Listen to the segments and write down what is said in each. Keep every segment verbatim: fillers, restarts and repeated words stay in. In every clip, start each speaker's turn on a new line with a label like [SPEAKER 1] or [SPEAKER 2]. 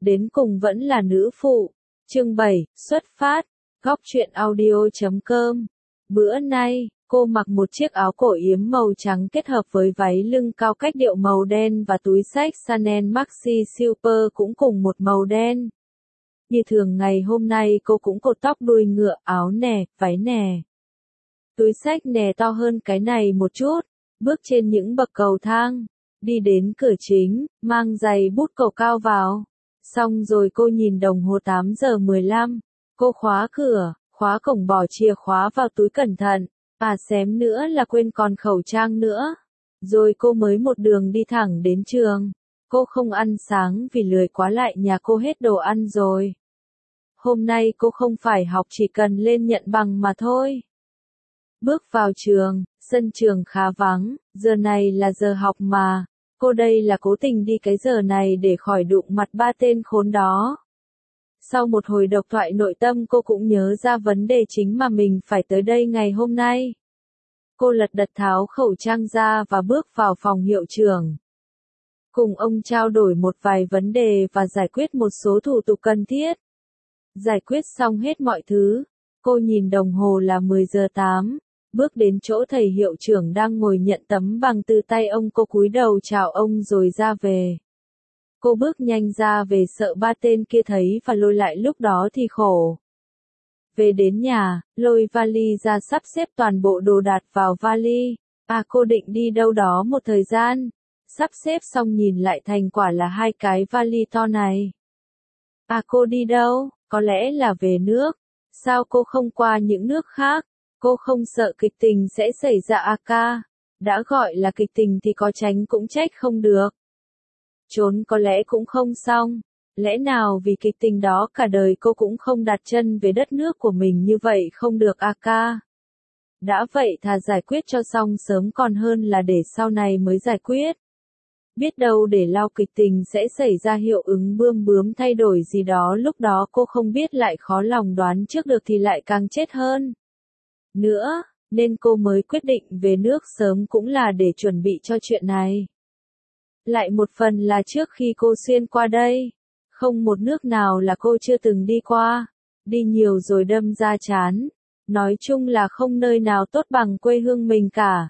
[SPEAKER 1] đến cùng vẫn là nữ phụ. Chương bảy, xuất phát. Góc truyện audio chấm com. Bữa nay, cô mặc một chiếc áo cổ yếm màu trắng kết hợp với váy lưng cao cách điệu màu đen và túi xách Chanel Maxi Super cũng cùng một màu đen. Như thường ngày hôm nay cô cũng cột tóc đuôi ngựa, áo nè, váy nè. Túi xách nè to hơn cái này một chút, bước trên những bậc cầu thang, đi đến cửa chính, mang giày bút cầu cao vào. Xong rồi cô nhìn đồng hồ tám giờ mười lăm, cô khóa cửa, khóa cổng bỏ chìa khóa vào túi cẩn thận, à xém nữa là quên còn khẩu trang nữa. Rồi cô mới một đường đi thẳng đến trường. Cô không ăn sáng vì lười quá lại nhà cô hết đồ ăn rồi. Hôm nay cô không phải học chỉ cần lên nhận bằng mà thôi. Bước vào trường, sân trường khá vắng, giờ này là giờ học mà. Cô đây là cố tình đi cái giờ này để khỏi đụng mặt ba tên khốn đó. Sau một hồi độc thoại nội tâm cô cũng nhớ ra vấn đề chính mà mình phải tới đây ngày hôm nay. Cô lật đật tháo khẩu trang ra và bước vào phòng hiệu trưởng. Cùng ông trao đổi một vài vấn đề và giải quyết một số thủ tục cần thiết. Giải quyết xong hết mọi thứ, cô nhìn đồng hồ là mười giờ tám, bước đến chỗ thầy hiệu trưởng đang ngồi nhận tấm bằng từ tay ông, cô cúi đầu chào ông rồi ra về. Cô bước nhanh ra về sợ ba tên kia thấy và lôi lại, lúc đó thì khổ. Về đến nhà, lôi vali ra sắp xếp toàn bộ đồ đạc vào vali. À cô định đi đâu đó một thời gian. Sắp xếp xong nhìn lại thành quả là hai cái vali to này. À cô đi đâu? Có lẽ là về nước. Sao cô không qua những nước khác? Cô không sợ kịch tình sẽ xảy ra à ca? Đã gọi là kịch tình thì có tránh cũng trách không được. Trốn có lẽ cũng không xong. Lẽ nào vì kịch tình đó cả đời cô cũng không đặt chân về đất nước của mình như vậy không được à ca? Đã vậy thà giải quyết cho xong sớm còn hơn là để sau này mới giải quyết. Biết đâu để lao kịch tình sẽ xảy ra hiệu ứng bươm bướm thay đổi gì đó, lúc đó cô không biết lại khó lòng đoán trước được thì lại càng chết hơn. Nữa, nên cô mới quyết định về nước sớm cũng là để chuẩn bị cho chuyện này. Lại một phần là trước khi cô xuyên qua đây, không một nước nào là cô chưa từng đi qua. Đi nhiều rồi đâm ra chán. Nói chung là không nơi nào tốt bằng quê hương mình cả.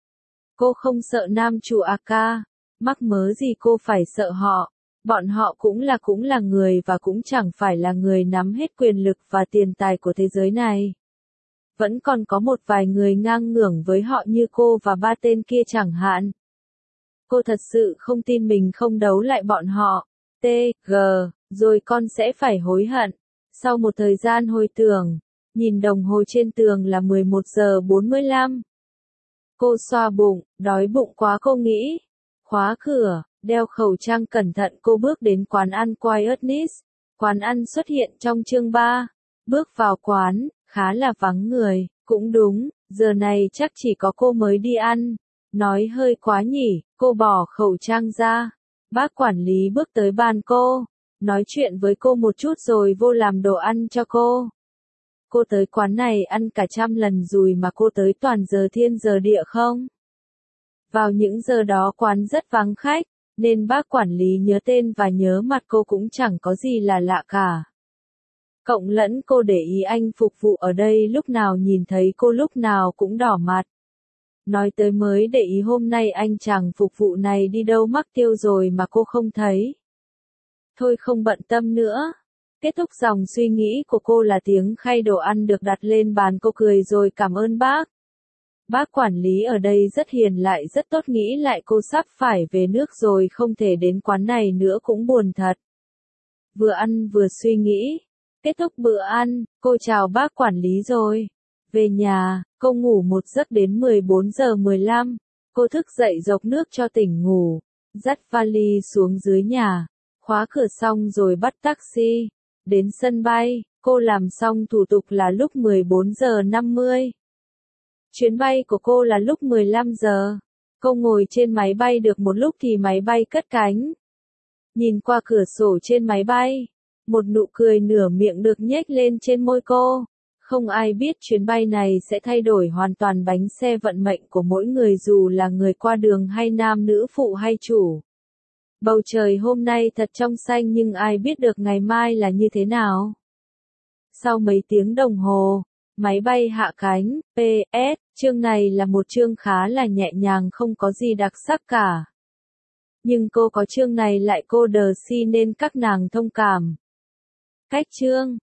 [SPEAKER 1] Cô không sợ nam chủ à ca. Mắc mớ gì cô phải sợ họ. Bọn họ cũng là cũng là người và cũng chẳng phải là người nắm hết quyền lực và tiền tài của thế giới này. Vẫn còn có một vài người ngang ngửa với họ như cô và ba tên kia chẳng hạn. Cô thật sự không tin mình không đấu lại bọn họ. T, G, rồi con sẽ phải hối hận. Sau một thời gian hồi tưởng, nhìn đồng hồ trên tường là mười một giờ bốn mươi lăm. Cô xoa bụng, đói bụng quá cô nghĩ. Khóa cửa, đeo khẩu trang cẩn thận cô bước đến quán ăn Quietness. Quán ăn xuất hiện trong chương ba. Bước vào quán, khá là vắng người, cũng đúng, giờ này chắc chỉ có cô mới đi ăn. Nói hơi quá nhỉ, cô bỏ khẩu trang ra. Bác quản lý bước tới bàn cô, nói chuyện với cô một chút rồi vô làm đồ ăn cho cô. Cô tới quán này ăn cả trăm lần rồi mà cô tới toàn giờ thiên giờ địa không? Vào những giờ đó quán rất vắng khách, nên bác quản lý nhớ tên và nhớ mặt cô cũng chẳng có gì là lạ cả. Cộng lẫn cô để ý anh phục vụ ở đây lúc nào nhìn thấy cô lúc nào cũng đỏ mặt. Nói tới mới để ý hôm nay anh chàng phục vụ này đi đâu mắc tiêu rồi mà cô không thấy. Thôi không bận tâm nữa. Kết thúc dòng suy nghĩ của cô là tiếng khay đồ ăn được đặt lên bàn, cô cười rồi cảm ơn bác. Bác quản lý ở đây rất hiền lại rất tốt, nghĩ lại cô sắp phải về nước rồi không thể đến quán này nữa cũng buồn thật. Vừa ăn vừa suy nghĩ. Kết thúc bữa ăn, cô chào bác quản lý rồi. Về nhà, cô ngủ một giấc đến mười bốn giờ mười lăm. Cô thức dậy dộc nước cho tỉnh ngủ. Dắt vali xuống dưới nhà. Khóa cửa xong rồi bắt taxi. Đến sân bay, cô làm xong thủ tục là lúc mười bốn giờ năm mươi. Chuyến bay của cô là lúc mười lăm giờ. Cô ngồi trên máy bay được một lúc thì máy bay cất cánh. Nhìn qua cửa sổ trên máy bay, một nụ cười nửa miệng được nhếch lên trên môi cô. Không ai biết chuyến bay này sẽ thay đổi hoàn toàn bánh xe vận mệnh của mỗi người, dù là người qua đường hay nam nữ phụ hay chủ. Bầu trời hôm nay thật trong xanh nhưng ai biết được ngày mai là như thế nào. Sau mấy tiếng đồng hồ, máy bay hạ cánh. pê ét, chương này là một chương khá là nhẹ nhàng không có gì đặc sắc cả. Nhưng cô có chương này lại cô đờ si nên các nàng thông cảm. Cách chương